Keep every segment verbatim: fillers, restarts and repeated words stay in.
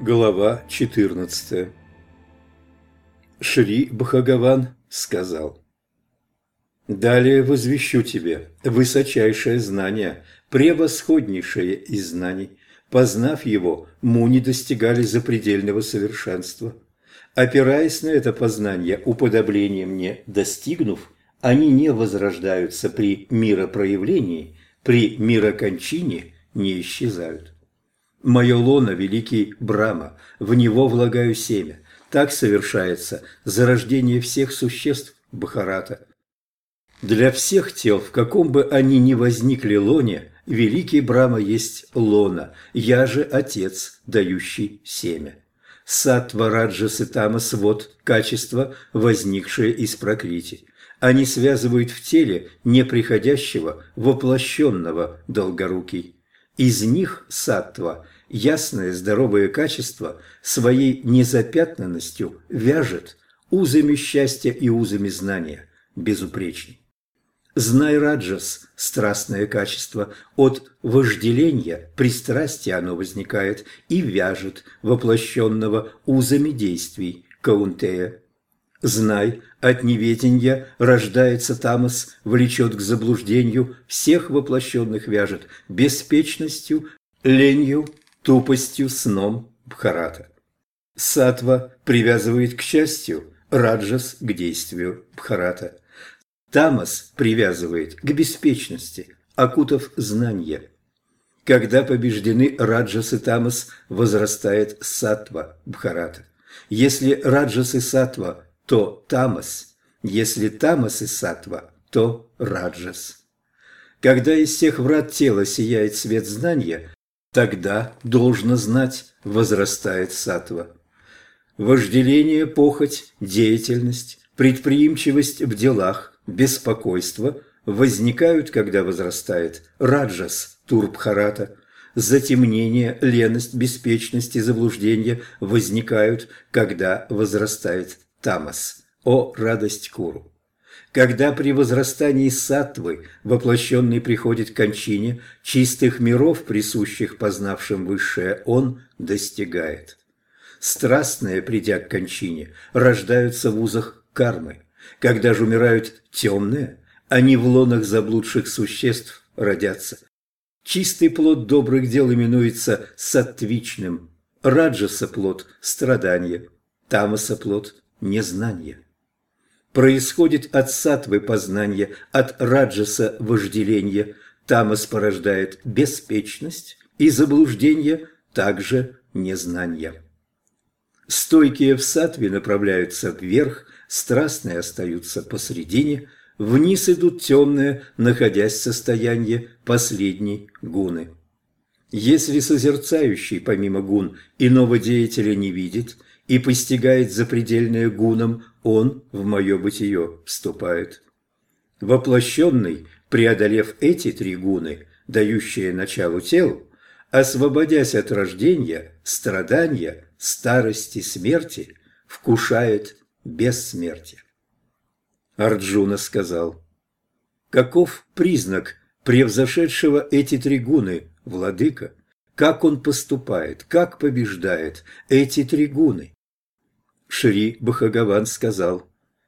Глава четырнадцатая. Шри Бхагаван сказал: «Далее возвещу тебе высочайшее знание, превосходнейшее из знаний. Познав его, муни достигали запредельного совершенства. Опираясь на это познание, уподобление мне достигнув, они не возрождаются при миропроявлении, при мирокончине не исчезают. Мое лоно – великий Брахма, в него влагаю семя. Так совершается зарождение всех существ Бхарата. Для всех тел, в каком бы они ни возникли лоне, великий Брахма есть лона, я же Отец, дающий семя. Саттва, раджас и тамас – вот качество, возникшее из пракрити. Они связывают в теле неприходящего, воплощенного долгорукий. Из них саттва, ясное здоровое качество, своей незапятнанностью вяжет узами счастья и узами знания, безупречный. Знай раджас, страстное качество, от вожделения, пристрастия оно возникает и вяжет воплощенного узами действий, Каунтея. Знай, от неведенья рождается тамас, влечет к заблуждению, всех воплощенных вяжет беспечностью, ленью, тупостью, сном Бхарата. Саттва привязывает к счастью, раджас – к действию Бхарата. Тамас привязывает к беспечности, окутав знание. Когда побеждены раджас и тамас, возрастает саттва Бхарата. Если раджас и саттва, то тамас, если тамас и саттва, то раджас. Когда из всех врат тела сияет свет знания, тогда, должно знать, возрастает саттва. Вожделение, похоть, деятельность, предприимчивость в делах, беспокойство возникают, когда возрастает раджас Турбхарата. Затемнение, леность, беспечность и заблуждение возникают, когда возрастает тамас, о радость Куру. Когда при возрастании саттвы воплощенный приходит к кончине, чистых миров, присущих познавшим высшее, он достигает. Страстные, придя к кончине, рождаются в узах кармы. Когда же умирают темные, они в лонах заблудших существ родятся. Чистый плод добрых дел именуется саттвичным, раджаса плод – страдание, тамаса плод – незнание. Происходит от саттвы познание, от раджаса вожделение, тамас порождает беспечность и заблуждение, также незнание. Стойкие в саттве направляются вверх, страстные остаются посредине, вниз идут темные, находясь в состоянии последней гуны. Если созерцающий, помимо гун, иного деятеля не видит и постигает запредельное гунам, он в мое бытие вступает. Воплощенный, преодолев эти три гуны, дающие началу телу, освободясь от рождения, страдания, старости, смерти, вкушает бессмертие. Арджуна сказал: «Каков признак превзошедшего эти три гуны, владыка? Как он поступает, как побеждает эти три гуны?» Шри Бхагаван сказал: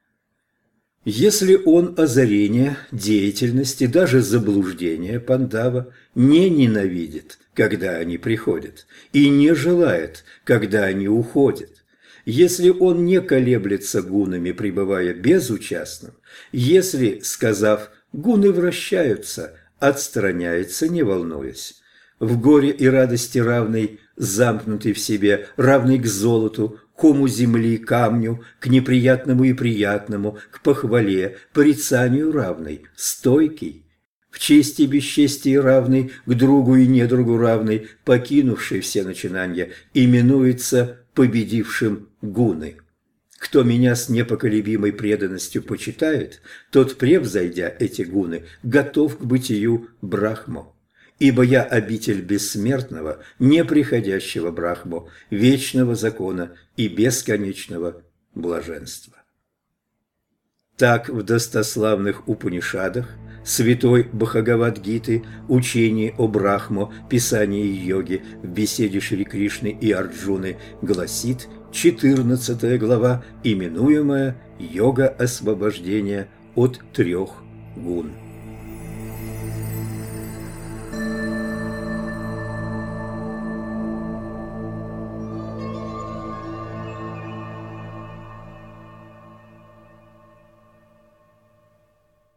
«Если он озарение, деятельности, даже заблуждения Пандава не ненавидит, когда они приходят, и не желает, когда они уходят, если он не колеблется гунами, пребывая безучастным, если, сказав «гуны вращаются», отстраняется, не волнуясь, в горе и радости равный, замкнутый в себе, равный к золоту, кому земли, камню, к неприятному и приятному, к похвале, порицанию равный, стойкий, в чести и бесчестии равный, к другу и недругу равный, покинувший все начинания, именуется победившим гуны. Кто меня с непоколебимой преданностью почитает, тот, превзойдя эти гуны, готов к бытию Брахму. Ибо я обитель бессмертного, неприходящего Брахму, вечного закона и бесконечного блаженства». Так в достославных Упанишадах Святой Бхагавад-гиты, учение о Брахмо, писание йоги в беседе Шри Кришны и Арджуны гласит четырнадцатая глава, именуемая «Йога освобождения от трех гун».